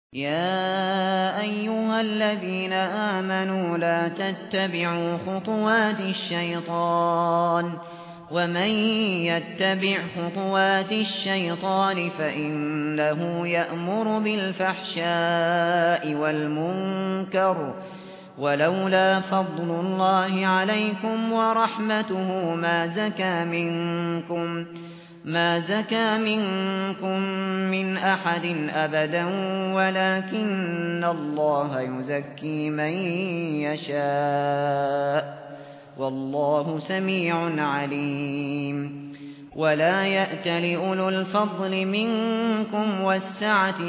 يا أيها الذين آمنوا لا تتبعوا خطوات الشيطان ومن يتبع خطوات الشيطان فإنه يأمر بالفحشاء والمنكر ولولا فضل الله عليكم ورحمته ما زكى منكم من أحد أبدا ولكن الله يزكي من يشاء والله سميع عليم ولا يأت لأولو الفضل منكم والسعة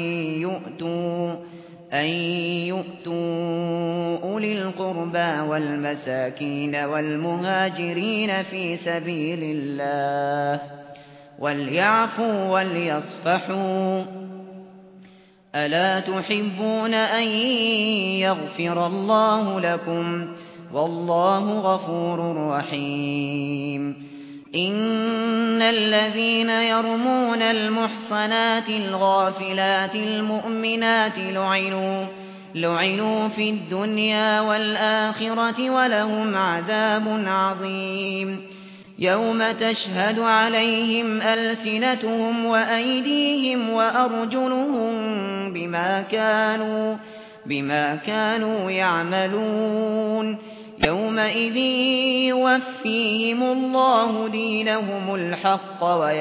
أن يؤتوا أولي القربى والمساكين والمهاجرين في سبيل الله وليعفوا وليصفحوا ألا تحبون أن يغفر الله لكم والله غفور رحيم إن الذين يرمون المحصنات الغافلات المؤمنات لعنوا في الدنيا والآخرة ولهم عذاب عظيم يوم تشهد عليهم ألسنتهم وأيديهم وأرجلهم بما كانوا يعملون يومئذ يوفيهم الله دينهم الحق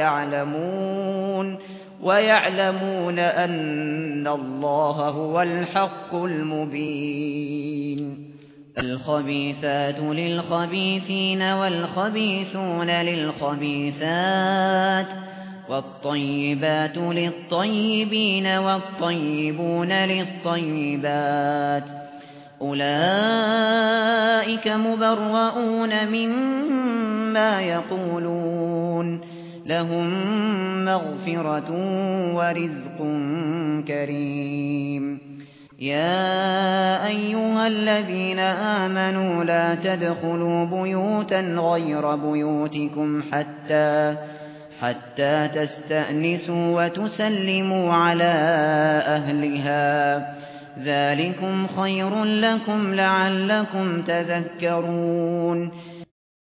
ويعلمون أن الله هو الحق المبين الخبيثات للخبيثين والخبيثون للخبيثات والطيبات للطيبين والطيبون للطيبات أولئك مبرؤون مما يقولون لهم مغفرة ورزق كريم يا أيها الذين آمنوا لا تدخلوا بيوتا غير بيوتكم حتى تستأنسوا وتسلموا على أهلها ذلكم خير لكم لعلكم تذكرون